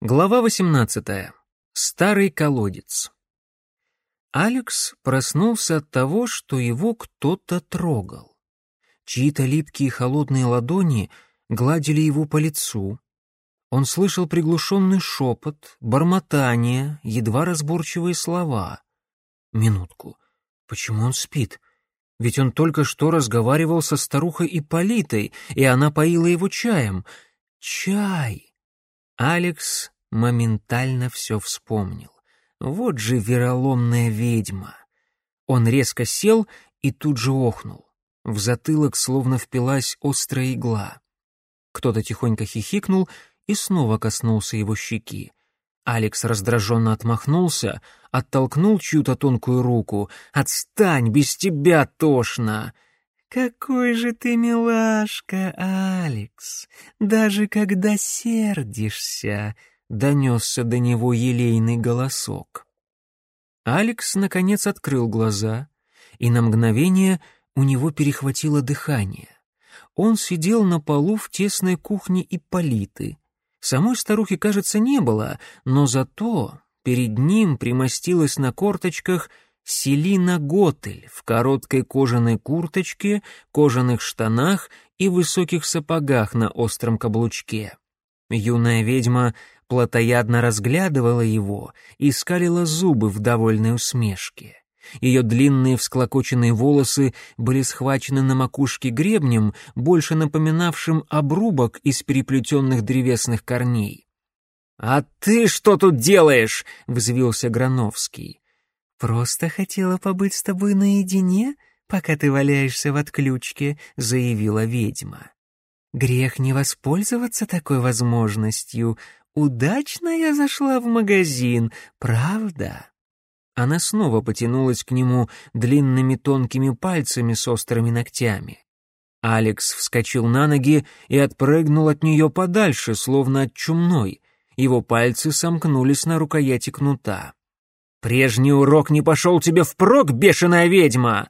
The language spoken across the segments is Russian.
Глава 18. Старый колодец. Алекс проснулся от того, что его кто-то трогал. Чьи-то липкие холодные ладони гладили его по лицу. Он слышал приглушенный шепот, бормотание, едва разборчивые слова. Минутку. Почему он спит? Ведь он только что разговаривал со старухой Ипполитой, и она поила его чаем. Чай! Алекс моментально все вспомнил. Вот же вероломная ведьма. Он резко сел и тут же охнул. В затылок словно впилась острая игла. Кто-то тихонько хихикнул и снова коснулся его щеки. Алекс раздраженно отмахнулся, оттолкнул чью-то тонкую руку. «Отстань, без тебя тошно!» «Какой же ты милашка, Алекс, даже когда сердишься!» — донесся до него елейный голосок. Алекс, наконец, открыл глаза, и на мгновение у него перехватило дыхание. Он сидел на полу в тесной кухне Ипполиты. Самой старухи, кажется, не было, но зато перед ним примостилась на корточках Селина Готель в короткой кожаной курточке, кожаных штанах и высоких сапогах на остром каблучке. Юная ведьма плотоядно разглядывала его и скалила зубы в довольной усмешке. Ее длинные всклокоченные волосы были схвачены на макушке гребнем, больше напоминавшим обрубок из переплетенных древесных корней. «А ты что тут делаешь?» — взвился Грановский. «Просто хотела побыть с тобой наедине, пока ты валяешься в отключке», — заявила ведьма. «Грех не воспользоваться такой возможностью. Удачно я зашла в магазин, правда?» Она снова потянулась к нему длинными тонкими пальцами с острыми ногтями. Алекс вскочил на ноги и отпрыгнул от нее подальше, словно от чумной. Его пальцы сомкнулись на рукояти кнута. «Прежний урок не пошел тебе впрок, бешеная ведьма!»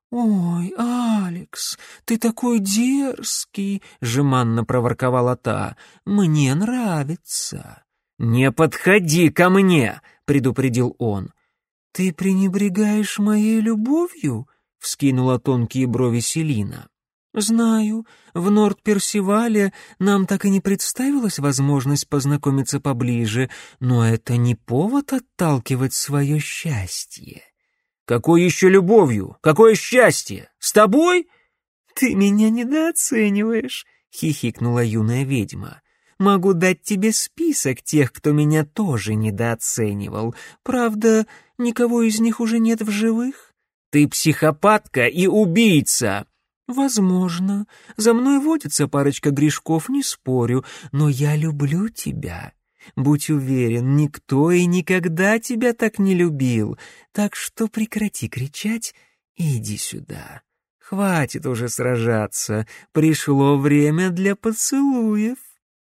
«Ой, Алекс, ты такой дерзкий!» — жеманно проворковала та. «Мне нравится!» «Не подходи ко мне!» — предупредил он. «Ты пренебрегаешь моей любовью?» — вскинула тонкие брови Селина. «Знаю, в Норд-Персивале нам так и не представилась возможность познакомиться поближе, но это не повод отталкивать свое счастье». «Какой еще любовью? Какое счастье? С тобой?» «Ты меня недооцениваешь», — хихикнула юная ведьма. «Могу дать тебе список тех, кто меня тоже недооценивал. Правда, никого из них уже нет в живых». «Ты психопатка и убийца!» «Возможно. За мной водится парочка грешков, не спорю, но я люблю тебя. Будь уверен, никто и никогда тебя так не любил. Так что прекрати кричать и иди сюда. Хватит уже сражаться, пришло время для поцелуев».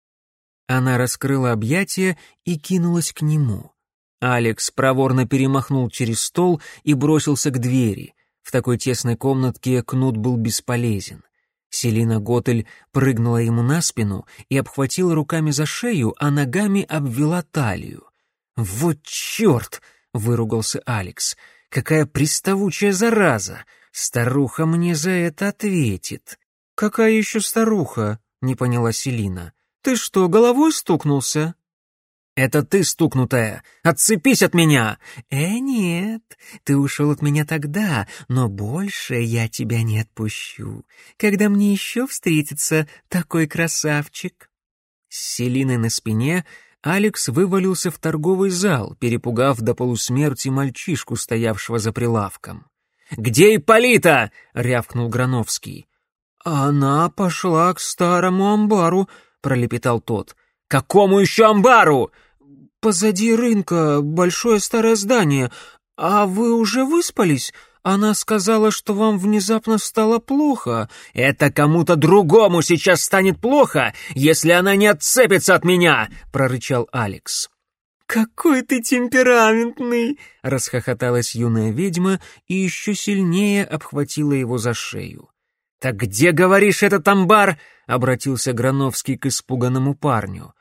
Она раскрыла объятия и кинулась к нему. Алекс проворно перемахнул через стол и бросился к двери. В такой тесной комнатке кнут был бесполезен. Селина Готель прыгнула ему на спину и обхватила руками за шею, а ногами обвела талию. «Вот черт!» — выругался Алекс. «Какая приставучая зараза! Старуха мне за это ответит». «Какая еще старуха?» — не поняла Селина. «Ты что, головой стукнулся?» «Это ты, стукнутая! Отцепись от меня!» Нет, ты ушел от меня тогда, но больше я тебя не отпущу. Когда мне еще встретится такой красавчик?» С Селиной на спине Алекс вывалился в торговый зал, перепугав до полусмерти мальчишку, стоявшего за прилавком. «Где Ипполита?» — рявкнул Грановский. «Она пошла к старому амбару», — пролепетал тот. «Какому еще амбару?» «Позади рынка большое старое здание. А вы уже выспались? Она сказала, что вам внезапно стало плохо». «Это кому-то другому сейчас станет плохо, если она не отцепится от меня!» — прорычал Алекс. «Какой ты темпераментный!» — расхохоталась юная ведьма и еще сильнее обхватила его за шею. «Так где, говоришь, этот амбар?» — обратился Грановский к испуганному парню.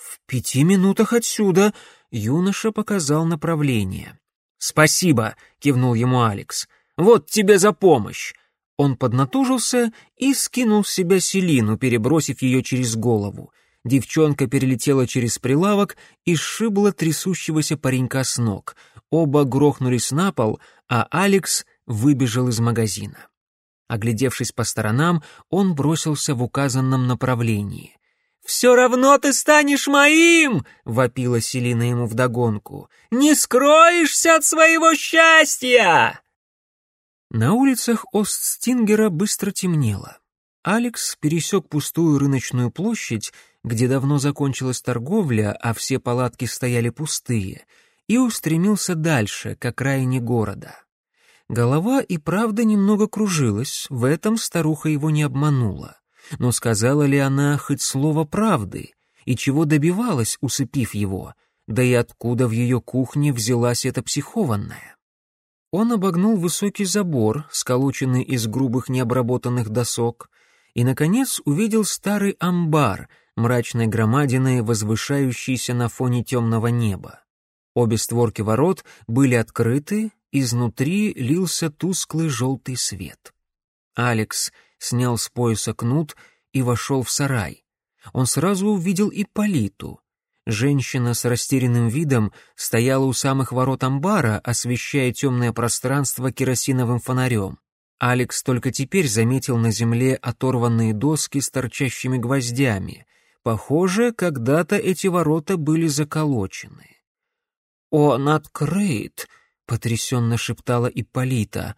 «В 5 минутах отсюда», — юноша показал направление. «Спасибо», — кивнул ему Алекс. «Вот тебе за помощь». Он поднатужился и скинул с себя селину, перебросив ее через голову. Девчонка перелетела через прилавок и сшибла трясущегося паренька с ног. Оба грохнулись на пол, а Алекс выбежал из магазина. Оглядевшись по сторонам, он бросился в указанном направлении. «Все равно ты станешь моим!» — вопила Селина ему вдогонку. «Не скроешься от своего счастья!» На улицах Остстингера быстро темнело. Алекс пересек пустую рыночную площадь, где давно закончилась торговля, а все палатки стояли пустые, и устремился дальше, к окраине города. Голова и правда немного кружилась, в этом старуха его не обманула. Но сказала ли она хоть слово правды, и чего добивалась, усыпив его, да и откуда в ее кухне взялась эта психованная? Он обогнул высокий забор, сколоченный из грубых необработанных досок, и, наконец, увидел старый амбар, мрачной громадиной, возвышающийся на фоне темного неба. Обе створки ворот были открыты, изнутри лился тусклый желтый свет. Алекс снял с пояса кнут и вошел в сарай. Он сразу увидел Ипполиту. Женщина с растерянным видом стояла у самых ворот амбара, освещая темное пространство керосиновым фонарем. Алекс только теперь заметил на земле оторванные доски с торчащими гвоздями. Похоже, когда-то эти ворота были заколочены. «Он открыт!» — потрясенно шептала Ипполита.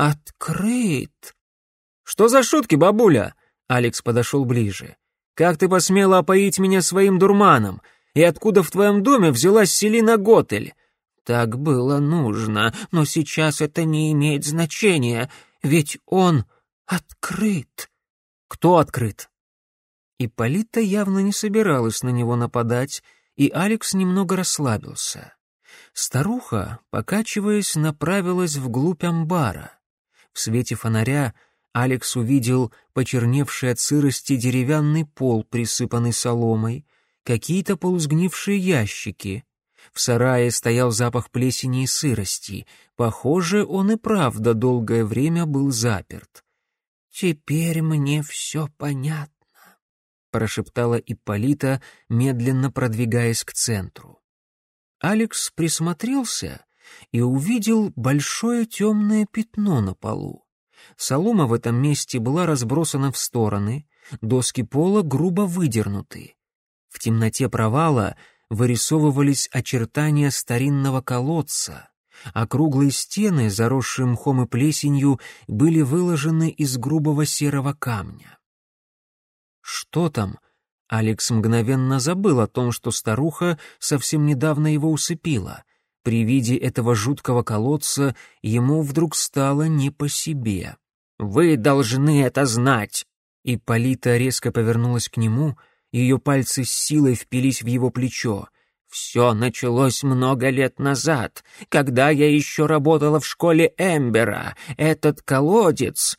«Открыт!» «Что за шутки, бабуля?» — Алекс подошел ближе. «Как ты посмела опоить меня своим дурманом? И откуда в твоем доме взялась Селина Готель?» «Так было нужно, но сейчас это не имеет значения, ведь он открыт». «Кто открыт?» Ипполита явно не собиралась на него нападать, и Алекс немного расслабился. Старуха, покачиваясь, направилась вглубь амбара. В свете фонаря Алекс увидел почерневший от сырости деревянный пол, присыпанный соломой, какие-то полусгнившие ящики. В сарае стоял запах плесени и сырости. Похоже, он и правда долгое время был заперт. «Теперь мне все понятно», — прошептала Ипполита, медленно продвигаясь к центру. Алекс присмотрелся и увидел большое темное пятно на полу. Солома в этом месте была разбросана в стороны, доски пола грубо выдернуты. В темноте провала вырисовывались очертания старинного колодца, а круглые стены, заросшие мхом и плесенью, были выложены из грубого серого камня. «Что там?» Алекс мгновенно забыл о том, что старуха совсем недавно его усыпила. При виде этого жуткого колодца ему вдруг стало не по себе. «Вы должны это знать!» Ипполита резко повернулась к нему, ее пальцы с силой впились в его плечо. «Все началось много лет назад, когда я еще работала в школе Эмбера. Этот колодец...»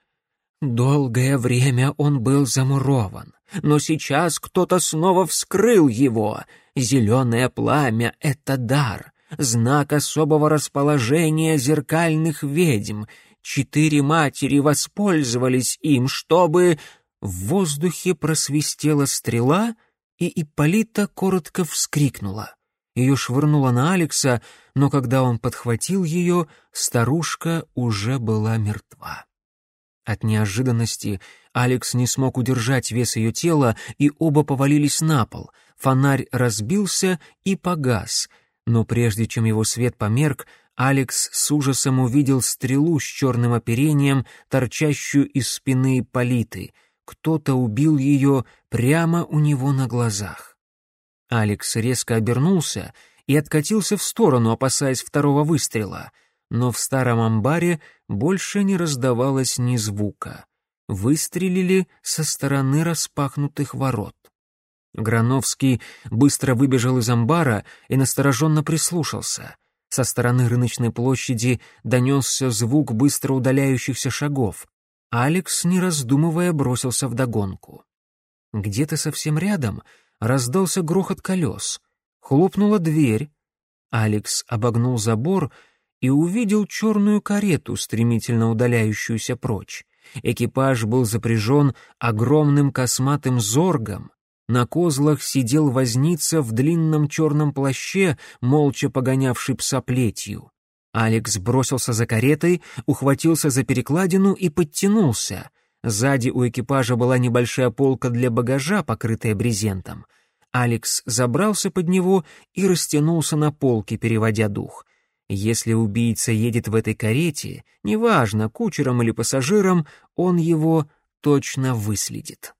Долгое время он был замурован, но сейчас кто-то снова вскрыл его. Зеленое пламя — это дар, знак особого расположения зеркальных ведьм. 4 матери воспользовались им, чтобы... В воздухе просвистела стрела, и Ипполита коротко вскрикнула. Ее швырнуло на Алекса, но когда он подхватил ее, старушка уже была мертва. От неожиданности Алекс не смог удержать вес ее тела, и оба повалились на пол. Фонарь разбился и погас, но прежде чем его свет померк, Алекс с ужасом увидел стрелу с черным оперением, торчащую из спины Ипполиты. Кто-то убил ее прямо у него на глазах. Алекс резко обернулся и откатился в сторону, опасаясь второго выстрела, но в старом амбаре больше не раздавалось ни звука. Выстрелили со стороны распахнутых ворот. Грановский быстро выбежал из амбара и настороженно прислушался. Со стороны рыночной площади донесся звук быстро удаляющихся шагов. Алекс, не раздумывая, бросился вдогонку. Где-то совсем рядом раздался грохот колес. Хлопнула дверь. Алекс обогнул забор и увидел черную карету, стремительно удаляющуюся прочь. Экипаж был запряжен огромным косматым зоргом. На козлах сидел возница в длинном черном плаще, молча погонявший пса плетью. Алекс бросился за каретой, ухватился за перекладину и подтянулся. Сзади у экипажа была небольшая полка для багажа, покрытая брезентом. Алекс забрался под него и растянулся на полке, переводя дух. Если убийца едет в этой карете, неважно, кучером или пассажиром, он его точно выследит.